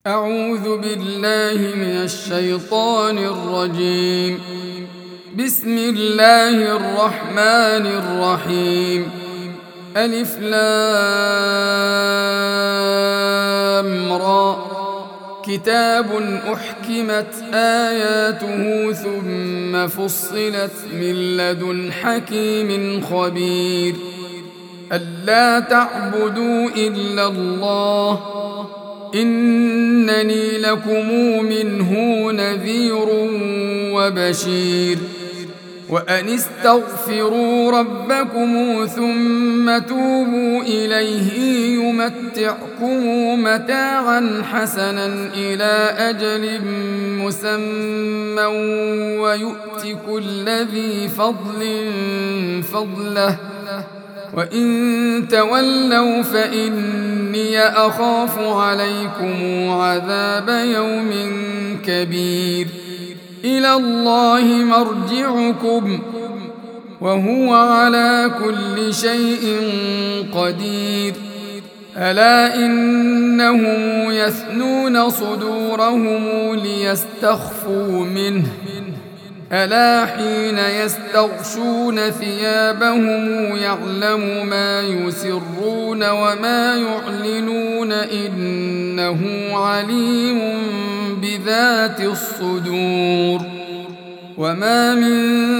أعوذ بالله من الشيطان الرجيم. بسم الله الرحمن الرحيم. ألف لام را. كتاب أحكمت آياته ثم فصلت من لدن حكيم خبير. ألا تعبدوا إلا الله إنني لكم منه نذير وبشير. وأن استغفروا ربكم ثم توبوا إليه يمتعكم متاعا حسنا إلى أجل مسمى ويؤت كل ذي فضل فضله وإن تولوا فإني أخاف عليكم عذاب يوم كبير. إلى الله مرجعكم وهو على كل شيء قدير. ألا إنهم يثنون صدورهم ليستخفوا منه ألا حين يستغشون ثيابهم يعلم ما يسرون وما يعلنون إنه عليم بذات الصدور. وما من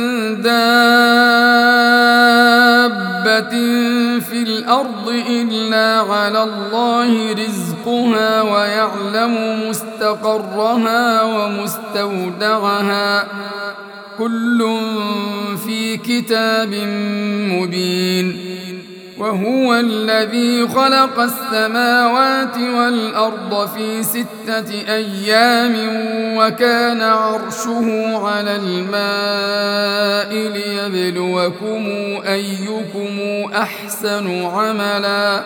دابة في الأرض إلا على الله رزقها ويعلم مستقرها ومستودعها كل في كتاب مبين. وهو الذي خلق السماوات والأرض في 6 أيام وكان عرشه على الماء ليبلوكم أيكم أحسن عملا.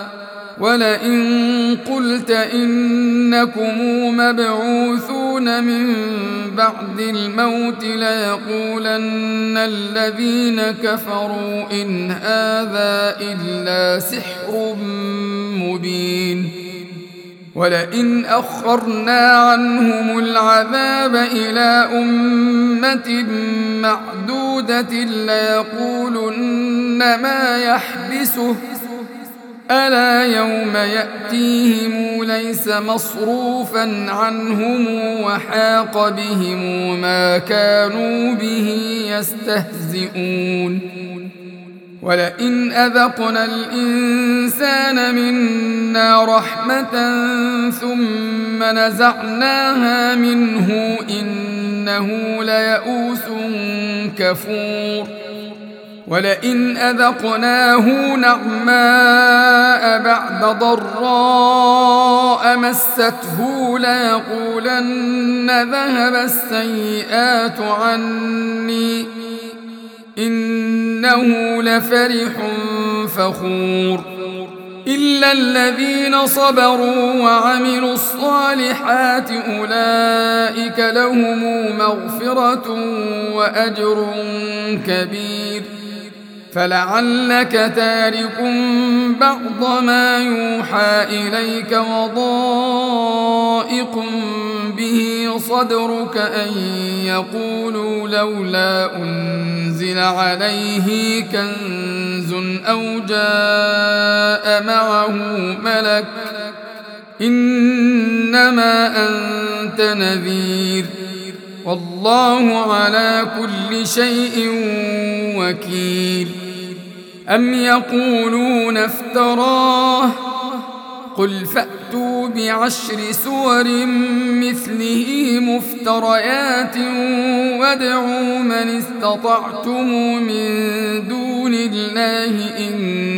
ولئن قلت إنكم مبعوثون من بعد الموت ليقولن الذين كفروا إن هذا إلا سحر مبين. ولئن أخرنا عنهم العذاب إلى أمة معدودة ليقولن ما يحبسه ألا يوم يأتيهم ليس مصروفا عنهم وحاق بهم ما كانوا به يستهزئون. ولئن أذقنا الإنسان منا رحمة ثم نزعناها منه إنه ليئوس كفور. ولئن أذقناه نعماء بعد ضراء مسته ليقولن ذهب السيئات عني إنه لفرح فخور. إلا الذين صبروا وعملوا الصالحات أولئك لهم مغفرة وأجر كبير. فلعلك تارك بعض ما يوحى إليك وضائق به صدرك أن يقولوا لولا أنزل عليه كنز أو جاء معه ملك إنما أنت نذير والله على كل شيء وكيل. أم يقولون افتراه قل فأتوا ب10 سور مثله مفتريات وادعوا من استطعتم من دون الله إن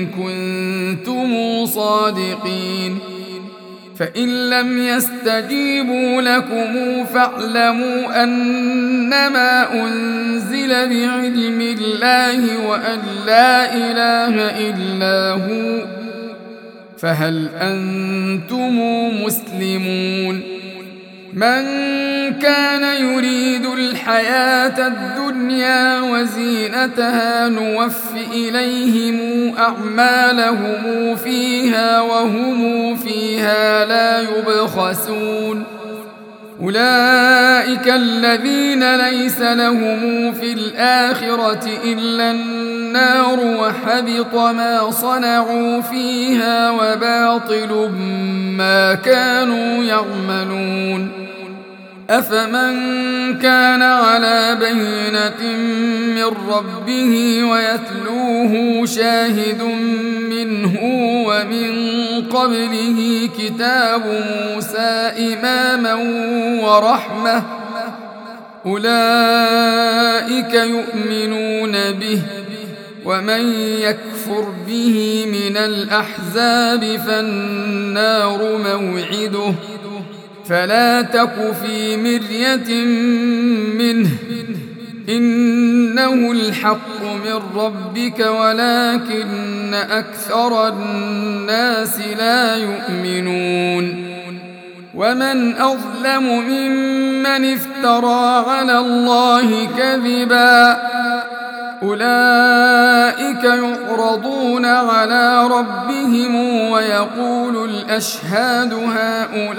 كنتم صادقين. فإن لم يستجيبوا لكم فاعلموا أنما أنزل بعلم الله وأن لا إله إلا هو فهل أنتم مسلمون. من كان يريد الحياة الدنيا وزينتها نوف إليهم أعمالهم فيها وهم فيها لا يبخسون أولئك الذين ليس لهم في الآخرة إلا النار وحبط ما صنعوا فيها وباطل ما كانوا يعملون أفمن كان على بينة من ربه ويتلوه شاهد منه ومن قبله كتاب موسى إماما ورحمة أولئك يؤمنون به ومن يكفر به من الأحزاب فالنار موعده فلا تك في مرية منه إنه الحق من ربك ولكن أكثر الناس لا يؤمنون ومن أظلم ممن افترى على الله كذبا أولئك يعرضون على ربهم ويقول الأشهاد هؤلاء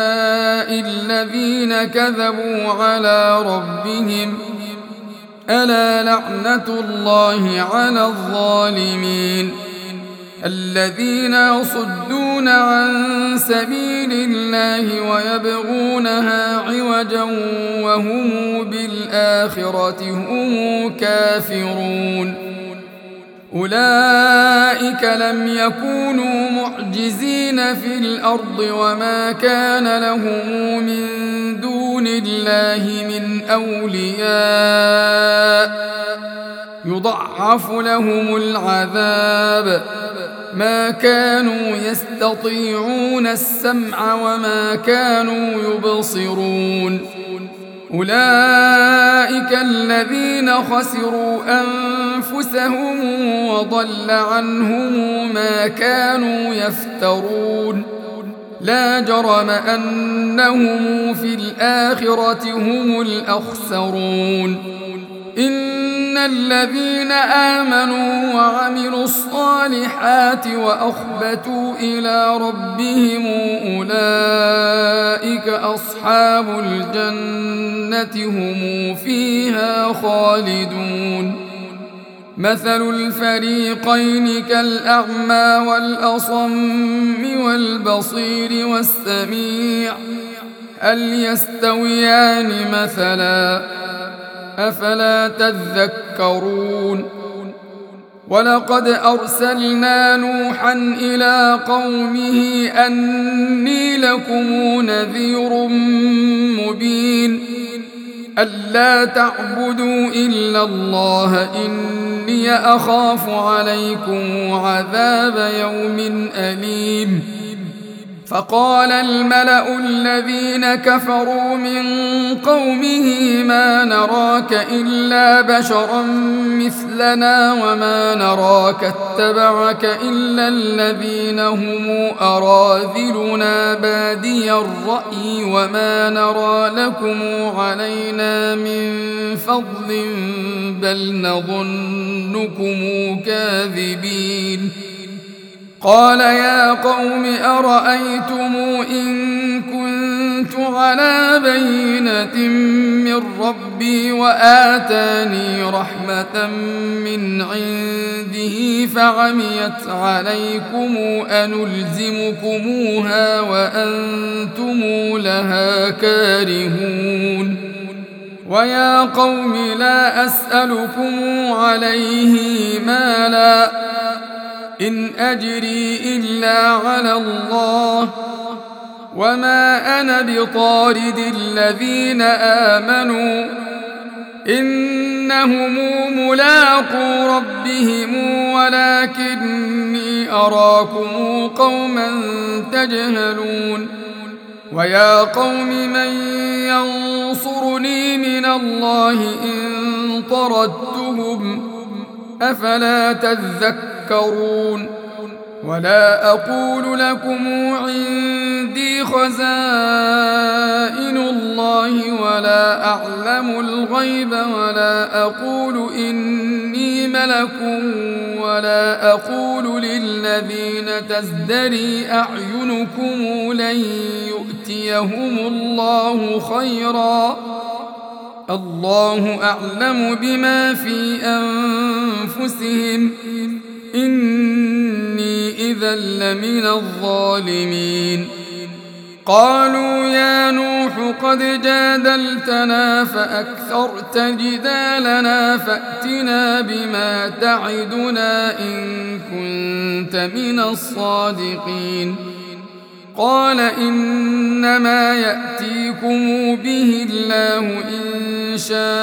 الذين كذبوا على ربهم ألا لعنة الله على الظالمين الذين يصدون عن سبيل الله ويبغونها عوجا وهم بالآخرة هم كافرون أولئك لم يكونوا معجزين في الأرض وما كان لهم من دون الله من أولياء يضعف لهم العذاب ما كانوا يستطيعون السمع وما كانوا يبصرون أولئك الذين خسروا أنفسهم وضل عنهم ما كانوا يفترون لا جرم أنهم في الآخرة هم الأخسرون إن الذين آمنوا وعملوا الصالحات وأخبتوا إلى ربهم أولئك أصحاب الجنة هم فيها خالدون مثل الفريقين كالأعمى والأصم والبصير والسميع هل يستويان مثلا أفلا تذكرون ولقد أرسلنا نوحا إلى قومه أني لكم نذير مبين ألا تعبدوا إلا الله إني أخاف عليكم عذاب يوم أليم فقال الملأ الذين كفروا من قومه ما نراك إلا بشرا مثلنا وما نراك اتبعك إلا الذين هم أراذلنا بادي الرأي وما نرى لكم علينا من فضل بل نظنكم كاذبين قال يا قوم أرأيتم إن كنت على بينة من ربي وآتاني رحمة من عنده فعميت عليكم أنلزمكموها وأنتم لها كارهون ويا قوم لا أسألكم عليه مالا إن أجري إلا على الله وما أنا بطارد الذين آمنوا إنهم ملاقو ربهم ولكني أراكم قوما تجهلون ويا قوم من ينصرني من الله إن طردتهم أفلا تذكرون ولا أقول لكم عندي خزائن الله ولا أعلم الغيب ولا أقول إني ملك ولا أقول للذين تزدري أعينكم لن يؤتيهم الله خيرا الله أعلم بما في أنفسهم إني إذا لمن الظالمين قالوا يا نوح قد جادلتنا فأكثرت جدالنا فأتنا بما تعدنا إن كنت من الصادقين قال إنما يأتيكم به الله إن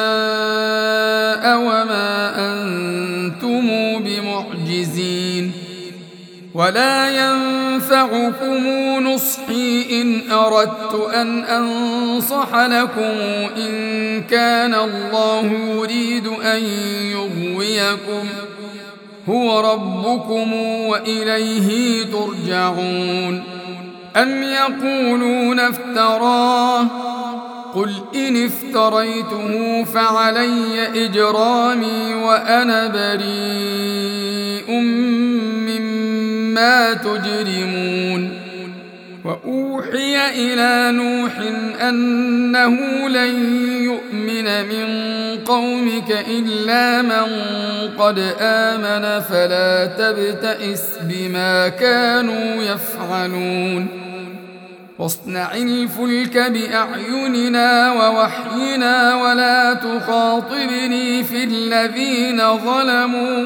شاء وما أنتم بمعجزين ولا ينفعكم نصحي إن أردت أن أنصح لكم إن كان الله يريد أن يغويكم هو ربكم وإليه ترجعون أم يقولون افتراه قل إن افتريته فعلي إجرامي وأنا بريء مما تجرمون وأوحي إلى نوح أنه لن يؤمن من قومك إلا من قد آمن فلا تبتئس بما كانوا يفعلون واصنع الفلك بأعيننا ووحينا ولا تخاطبني في الذين ظلموا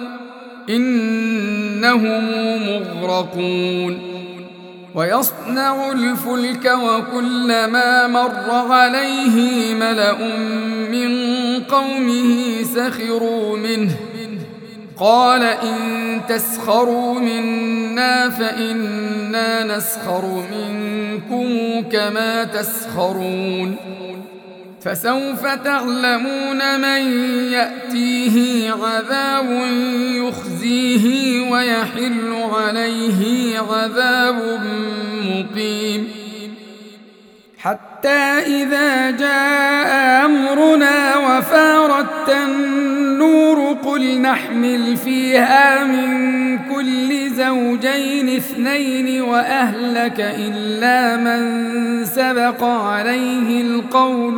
إنهم مغرقون ويصنع الفلك وكلما مر عليه ملأ من قومه سخروا منه قال إن تسخروا منا فإنا نسخر منكم كما تسخرون فسوف تعلمون من يأتيه عذاب يخزيه ويحل عليه عذاب مقيم حتى إذا جاء أمرنا وفارت النور قل نحمل فيها من كل زوجين اثنين وأهلك إلا من سبق عليه القول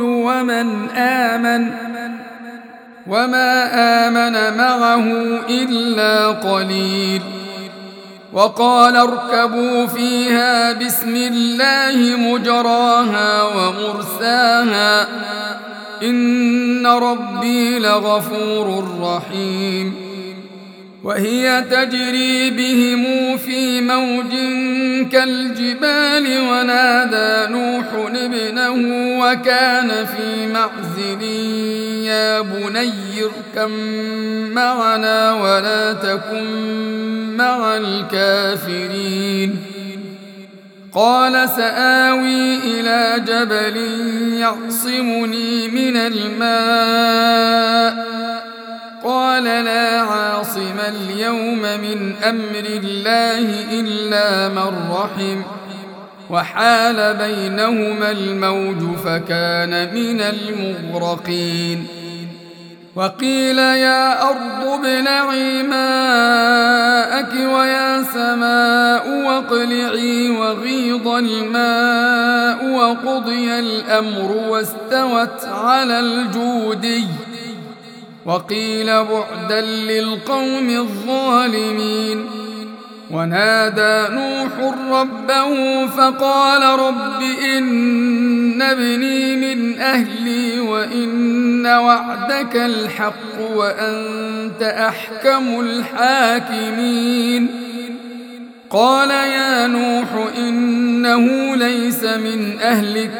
وما آمن معه إلا قليل وقال اركبوا فيها بسم الله مجراها ومرساها إن ربي لغفور رحيم وهي تجري بهم في موج كالجبال ونادى نوح ابنه وكان في معزل يا بني اركب معنا ولا تكن مع الكافرين قال سآوي إلى جبل يعصمني من الماء قال لا عاصم اليوم من أمر الله إلا من رحم وحال بينهما الموج فكان من المغرقين وقيل يا أرض ابلعي ماءك ويا سماء واقلعي وغيض الماء وقضي الأمر واستوت على الجودي وقيل بعدا للقوم الظالمين ونادى نوح ربه فقال رب إن ابني من أهلي وإن وعدك الحق وأنت أحكم الحاكمين قال يا نوح إنه ليس من أهلك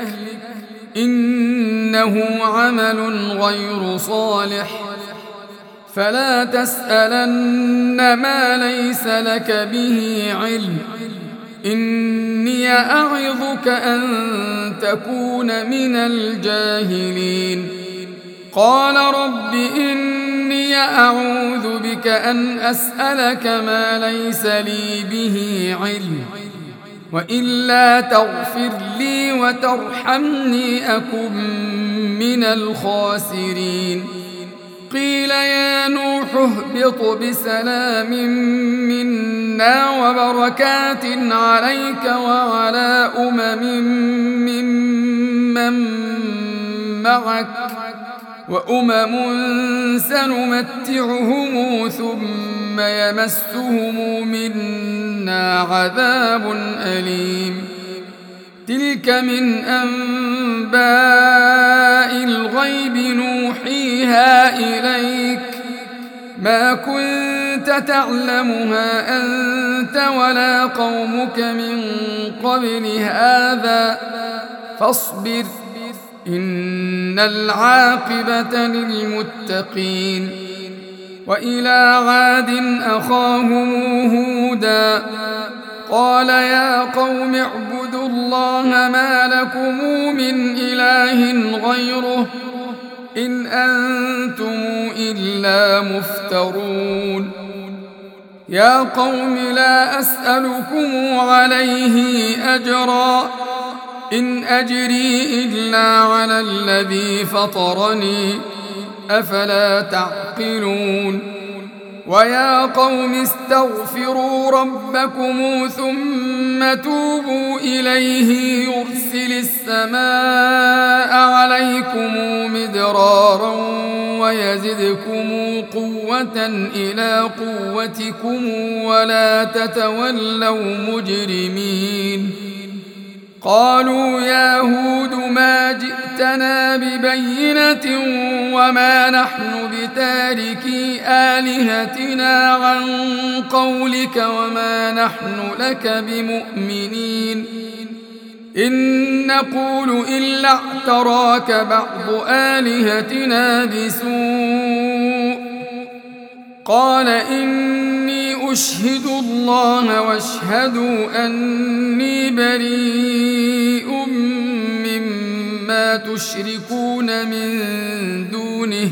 إنه عمل غير صالح فلا تسألن ما ليس لك به علم إني أعظك أن تكون من الجاهلين قال رب إني إلي أعوذ بك أن أسألك ما ليس لي به علم، وإلا تغفر لي وترحمني أكن من الخاسرين. قيل يا نوح اهبط بسلام منا وبركات عليك وعلى ممن معك وأمم سنمتعهم ثم يمسهم منا عذاب أليم. تلك من أنباء الغيب نوحيها إليك، ما كنت تعلمها أنت ولا قومك من قبل هذا، فاصبر إن العاقبة للمتقين. وإلى عاد أخاهم هودا قال يا قوم اعبدوا الله ما لكم من إله غيره إن أنتم إلا مفترون. يا قوم لا أسألكم عليه أجرا إن أجري إلا على الذي فطرني أفلا تعقلون. ويا قوم استغفروا ربكم ثم توبوا إليه يرسل السماء عليكم مدرارا ويزدكم قوة إلى قوتكم ولا تتولوا مجرمين. قالوا يا هود ما جئتنا ببينة وما نحن بتاركي آلهتنا عن قولك وما نحن لك بمؤمنين إن نقول إلا اعتراك بعض آلهتنا بسوء. قال إني أشهد الله واشهدوا أني بريء مما تشركون من دونه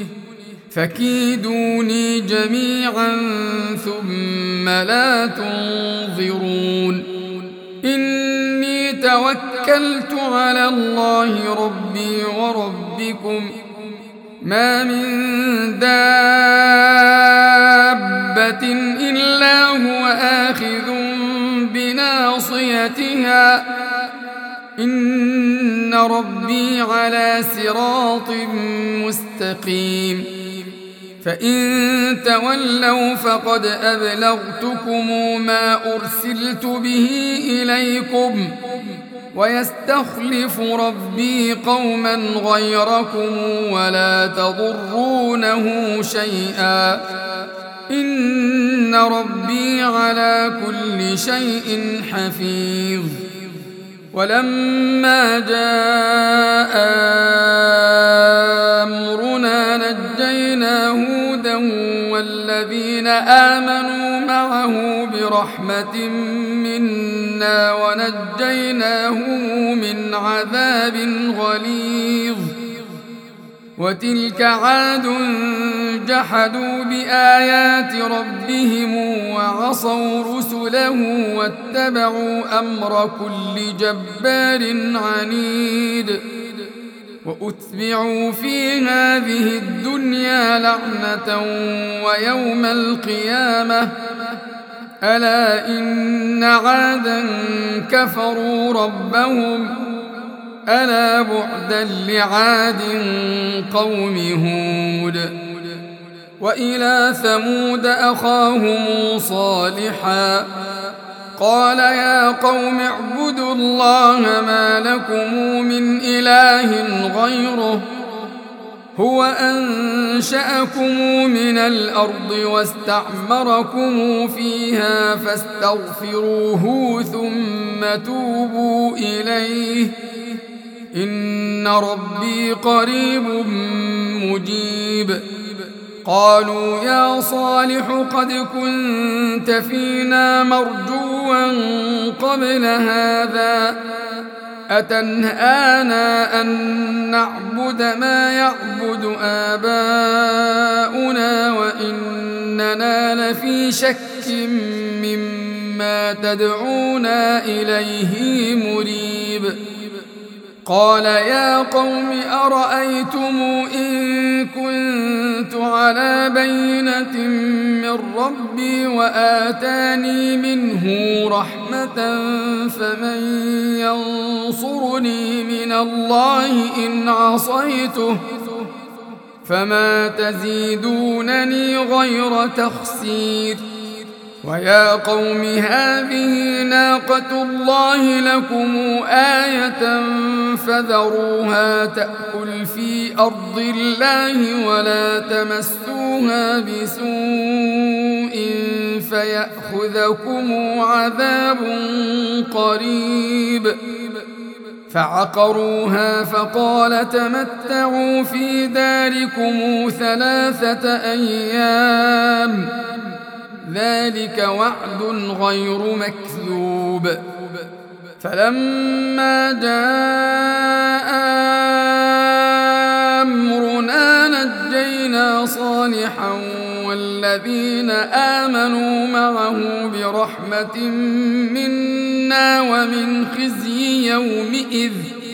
فكيدوني جميعا ثم لا تنظرون. إني توكلت على الله ربي وربكم ما من دابة إلا هو آخذ بناصيتها إن ربي على صراط مستقيم. فإن تولوا فقد أبلغتكم ما أرسلت به إليكم ويستخلف ربي قوما غيركم ولا تضرونه شيئا إن ربي على كل شيء حفيظ. ولما جاء أمرنا نجينا هودا والذين آمنوا معه برحمة منا ونجيناهم من عذاب غليظ. وتلك عاد جحدوا بآيات ربهم وعصوا رسله واتبعوا أمر كل جبار عنيد. وأتبعوا في هذه الدنيا لعنة ويوم القيامة ألا إن عادا كفروا ربهم ألا بعدا لعاد قوم هود. وإلى ثمود أخاهم صالحا قال يا قوم اعبدوا الله ما لكم من إله غيره هو أنشأكم من الأرض واستعمركم فيها فاستغفروه ثم توبوا إليه إن ربي قريب مجيب. قالوا يا صالح قد كنت فينا مرجوا قبل هذا أتنهانا أن نعبد ما يعبد آباؤنا وإننا لفي شك مما تدعونا إليه مريب. قال يا قوم أرأيتم إن كنت على بينة من ربي وآتاني منه رحمة فمن ينصرني من الله إن عصيته فما تزيدونني غير تخسير. ويا قوم هذه ناقة الله لكم آية فذروها تأكل في أرض الله ولا تمسوها بسوء فيأخذكم عذاب قريب. فعقروها فقال تمتعوا في داركم 3 أيام ذلك وعد غير مكذوب. فلما جاء أمرنا نجينا صالحا والذين آمنوا معه برحمة منا ومن خزي يومئذ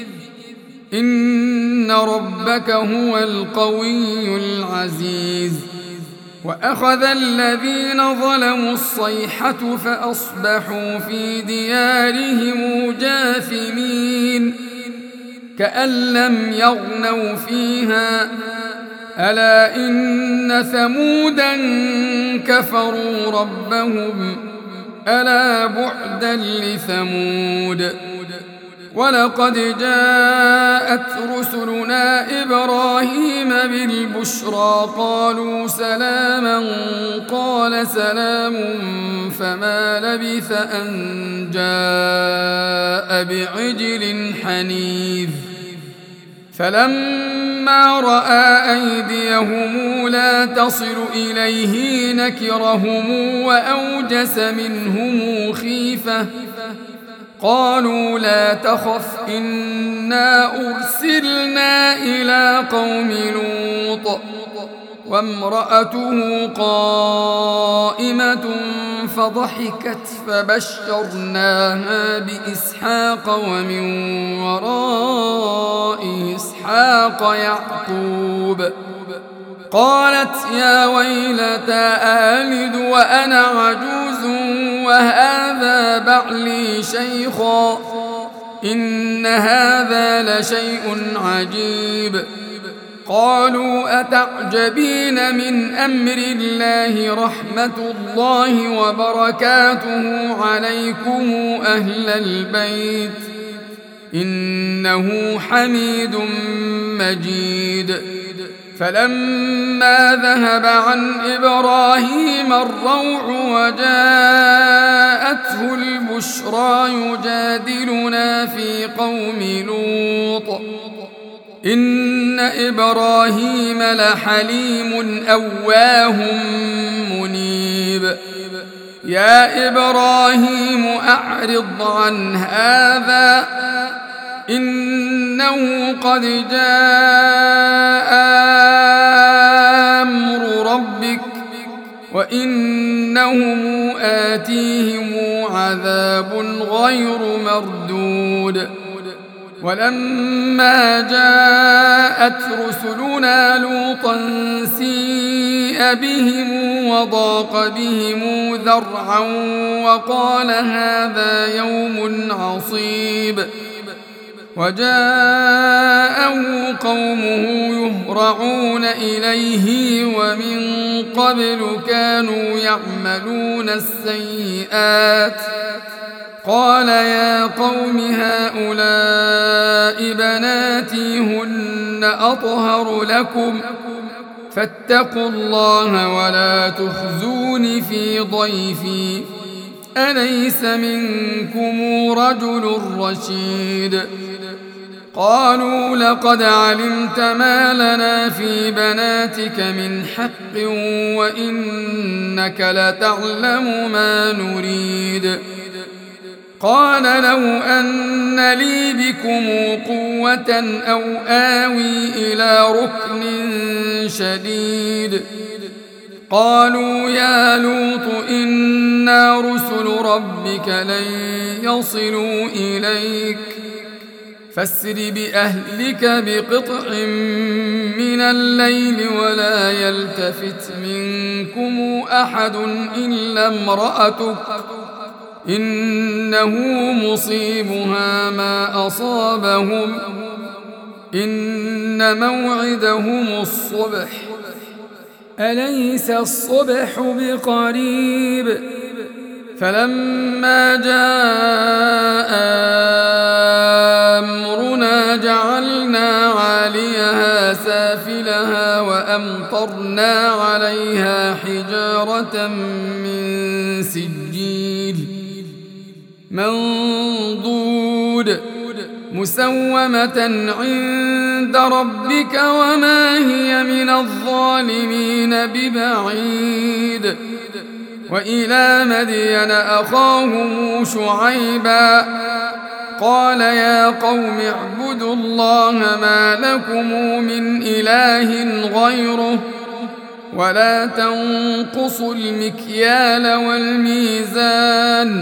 إن ربك هو القوي العزيز. وأخذ الذين ظلموا الصيحة فأصبحوا في ديارهم جاثمين كأن لم يغنوا فيها ألا إن ثمودا كفروا ربهم ألا بعدا لثمود. ولقد جاءت رسلنا إبراهيم بالبشرى قالوا سلاما قال سلام فما لبث أن جاء بعجل حنيذ. فلما رأى أيديهم لا تصل إليه نكرهم وأوجس منهم خيفة قالوا لا تخف إنا أرسلنا إلى قوم لوط وامرأته قائمة فضحكت فبشرناها بإسحاق ومن وراء إسحاق يعقوب. قالت يا ويلتى آلد وأنا عجوز وهذا بعلي شيخا إن هذا لشيء عجيب. قالوا أتعجبين من أمر الله رحمة الله وبركاته عليكم أهل البيت إنه حميد مجيد. فلما ذهب عن إبراهيم الروع وجاءته البشرى يجادلنا في قوم لوط إن إبراهيم لحليم أواه منيب. يا إبراهيم أعرض عن هذا إنه قد جاء أمر ربك وإنهم آتيهم عذاب غير مردود. ولما جاءت رسلنا لوطا سيء بهم وضاق بهم ذرعا وقال هذا يوم عصيب. وجاءه قومه يهرعون إليه ومن قبل كانوا يعملون السيئات قال يا قوم هؤلاء بناتي هن أطهر لكم فاتقوا الله ولا تخزون في ضيفي أليس منكم رجل رشيد. قالوا لقد علمت ما لنا في بناتك من حق وإنك لتعلم ما نريد. قال لو أن لي بكم قوة أو آوي إلى ركن شديد قالوا يا لوط إنا رسل ربك لن يصلوا إليك فاسر بأهلك بقطع من الليل ولا يلتفت منكم أحد إلا امرأتك إنه مصيبها ما أصابهم إن موعدهم الصبح أليس الصبح بقريب فلما جاء أمرنا جعلنا عاليها سافلها وأمطرنا عليها حجارة من سجيل منضود مسومة عند ربك وما هي من الظالمين ببعيد وإلى مدين أخاهم شعيبا قال يا قوم اعبدوا الله ما لكم من إله غيره ولا تنقصوا المكيال والميزان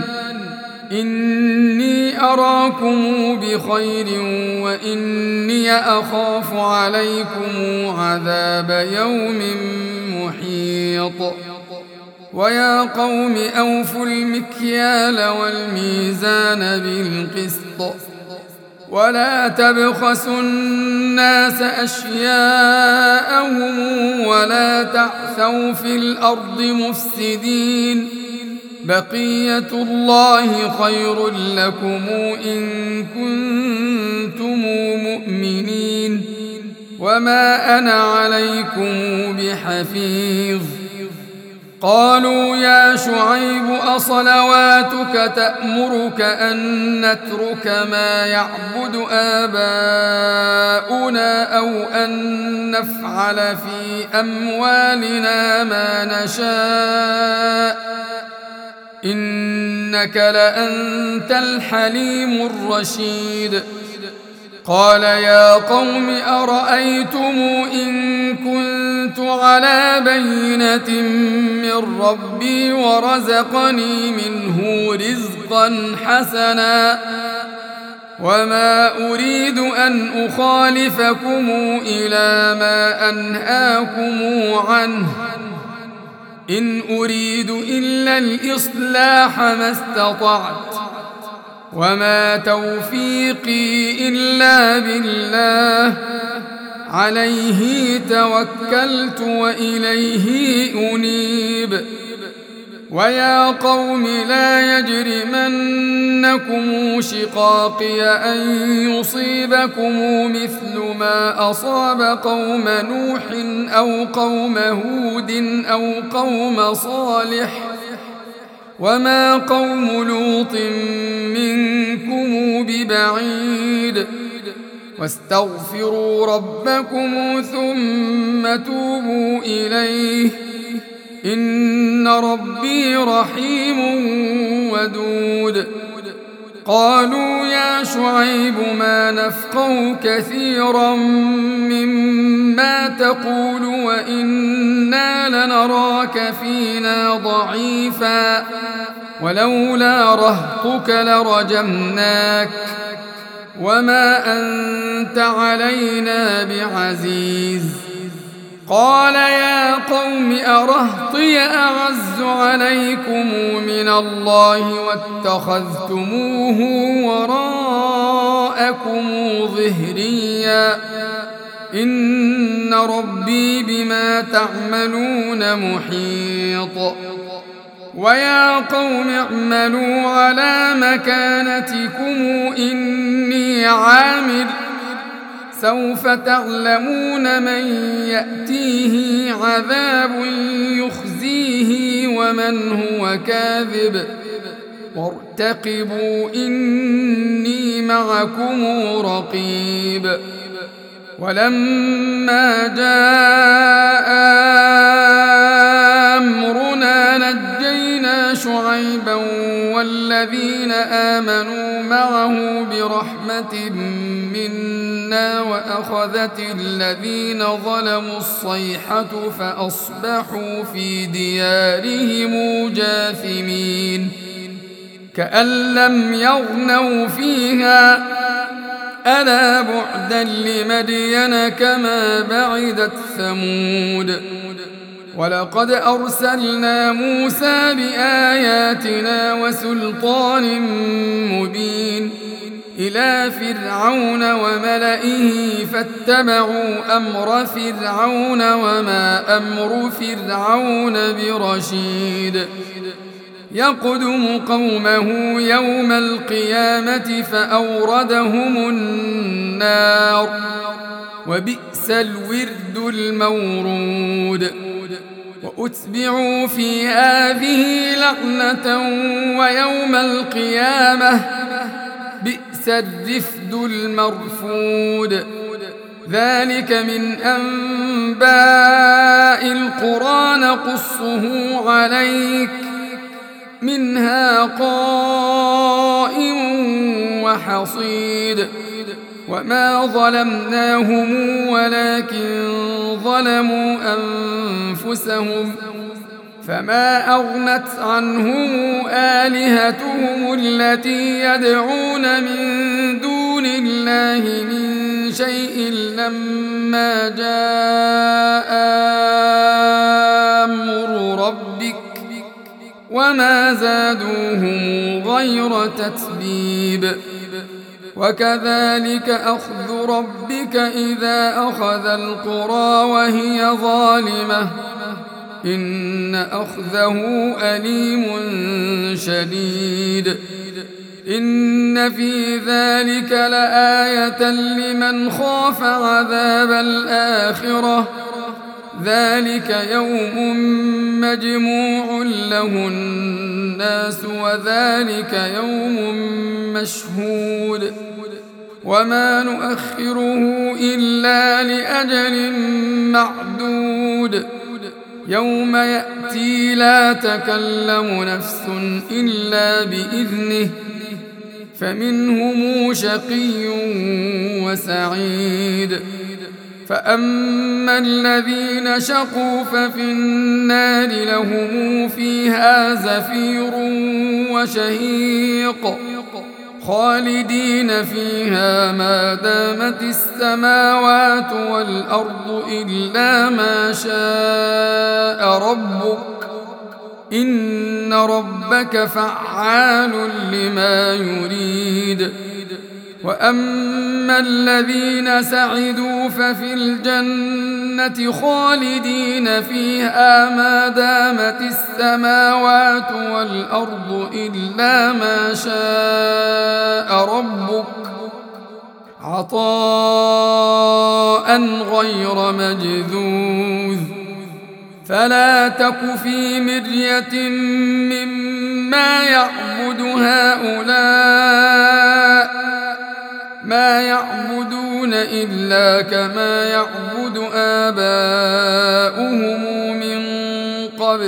إني أراكم بخير وإني أخاف عليكم عذاب يوم محيط ويا قوم أوفوا المكيال والميزان بالقسط ولا تبخسوا الناس أشياءهم ولا تعثوا في الأرض مفسدين بقية الله خير لكم إن كنتم مؤمنين وما أنا عليكم بحفيظ قالوا يا شعيب أصلواتك تأمرك أن نترك ما يعبد آباؤنا أو أن نفعل في أموالنا ما نشاء إنك لأنت الحليم الرشيد قال يا قوم أرأيتم إن كنت على بينة من ربي ورزقني منه رزقا حسنا وما أريد أن أخالفكم إلى ما أنهاكم عنه إن أريد إلا الإصلاح ما استطعت وما توفيقي إلا بالله عليه توكلت وإليه أنيب ويا قوم لا يجرمنكم شقاقي أن يصيبكم مثل ما أصاب قوم نوح أو قوم هود أو قوم صالح وما قوم لوط منكم ببعيد واستغفروا ربكم ثم توبوا إليه إن ربي رحيم ودود قالوا يا شعيب ما نفقه كثيرا مما تقول وإنا لنراك فينا ضعيفا ولولا رهطك لرجمناك وما أنت علينا بعزيز قال يا قوم أرهطي أعز عليكم من الله واتخذتموه وراءكم ظهريا إن ربي بما تعملون محيط ويا قوم اعملوا على مكانتكم إني عامل سوف تعلمون من يأتيه عذاب يخزيه ومن هو كاذب وارتقبوا إني معكم رقيب ولما جاء أمرنا نجينا شعيبا شعيبا والذين آمنوا معه برحمة منا وأخذت الذين ظلموا الصيحة فأصبحوا في ديارهم جاثمين كأن لم يغنوا فيها ألا بعدا لمدين كما بعدت ثمود ولقد أرسلنا موسى بآياتنا وسلطان مبين إلى فرعون وملئه فاتبعوا أمر فرعون وما أمر فرعون برشيد يقدم قومه يوم القيامة فأوردهم النار وبئس الورد المورود وأتبعوا في هذه لعنة ويوم القيامة بئس الرفد المرفود ذلك من أنباء القرى نقصه عليك منها قائم وحصيد وما ظلمناهم ولكن ظلموا أنفسهم فما أغنت عنهم آلهتهم التي يدعون من دون الله من شيء لما جاء أمر ربك وما زادوهم غير تتبيب وكذلك أخذ ربك إذا أخذ القرى وهي ظالمة إن أخذه أليم شديد إن في ذلك لآية لمن خاف عذاب الآخرة ذلك يوم مجموع له الناس وذلك يوم مشهود وما نؤخره إلا لأجل معدود يوم يأتي لا تكلم نفس إلا بإذنه فمنهم شقي وسعيد فأما الذين شقوا ففي النار لهم فيها زفير وشهيق خالدين فيها ما دامت السماوات والأرض إلا ما شاء ربك إن ربك فعال لما يريد وأما الذين سعدوا ففي الجنة خالدين فيها ما دامت السماوات والأرض إلا ما شاء ربك عطاء غير مجذوذ فلا تك في مرية مما يعبد هؤلاء ما يعبدون إلا كما يعبد آباؤهم من قبل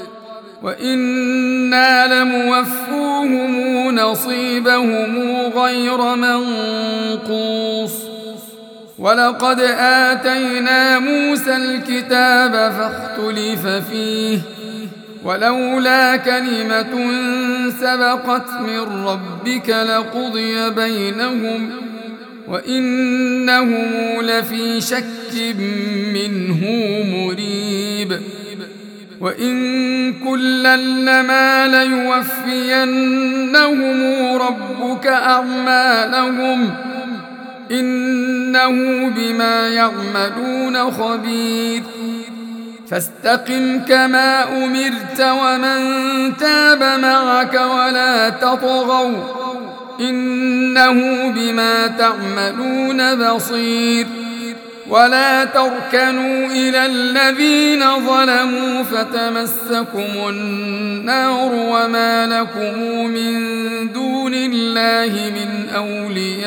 وإنا لموفوهم نصيبهم غير منقوص ولقد آتينا موسى الكتاب فاختلف فيه ولولا كلمة سبقت من ربك لقضي بينهم وإنهم لفي شك منه مريب وإن كلا لما ليوفينهم ربك أعمالهم إنه بما يعملون خبير فاستقم كما أمرت ومن تاب معك ولا تطغوا إنه بما تعملون بصير ولا تركنوا إلى الذين ظلموا فتمسكم النار وما لكم من دون الله من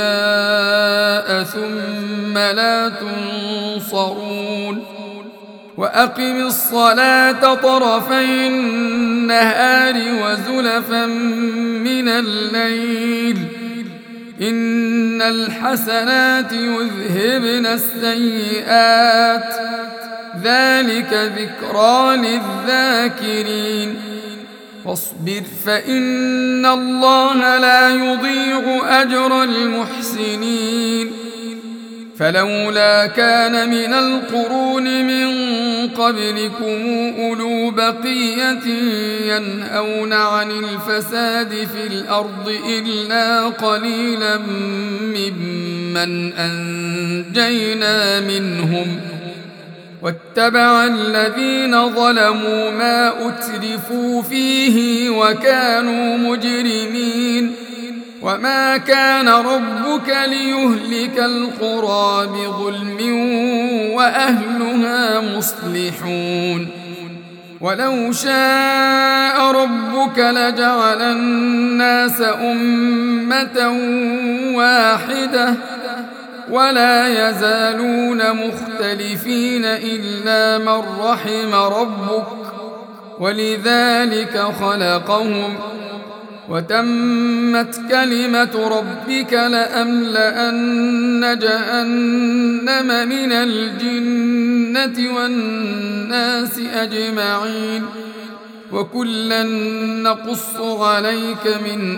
أولياء ثم لا تنصرون وأقم الصلاة طرفي النهار وزلفا من الليل إن الحسنات يذهبن السيئات ذلك ذكرى للذاكرين واصبر فإن الله لا يضيع أجر المحسنين فلولا كان من القرون من قبلكم أولو بقية ينهون عن الفساد في الأرض إلا قليلا ممن أنجينا منهم واتبع الذين ظلموا ما أترفوا فيه وكانوا مجرمين وما كان ربك ليهلك القرى بظلم وأهلها مصلحون ولو شاء ربك لجعل الناس أمة واحدة ولا يزالون مختلفين إلا من رحم ربك ولذلك خلقهم وتمت كلمة ربك لأملأن جهنم من الجنة والناس أجمعين وكلا نقص عليك من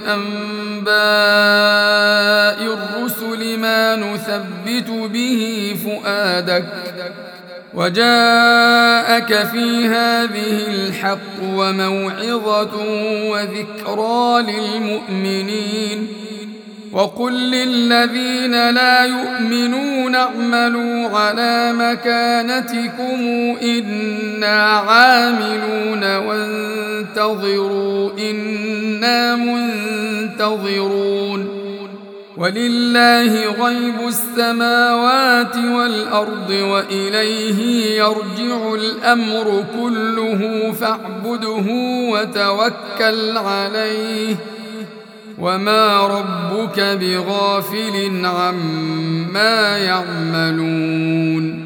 أنباء الرسل ما نثبت به فؤادك وجاءك في هذه الحق وموعظة وذكرى للمؤمنين وقل للذين لا يؤمنون اعملوا على مكانتكم إنا عاملون وانتظروا إنا منتظرون ولله غيب السماوات والأرض وإليه يرجع الأمر كله فاعبده وتوكل عليه وما ربك بغافل عما يعملون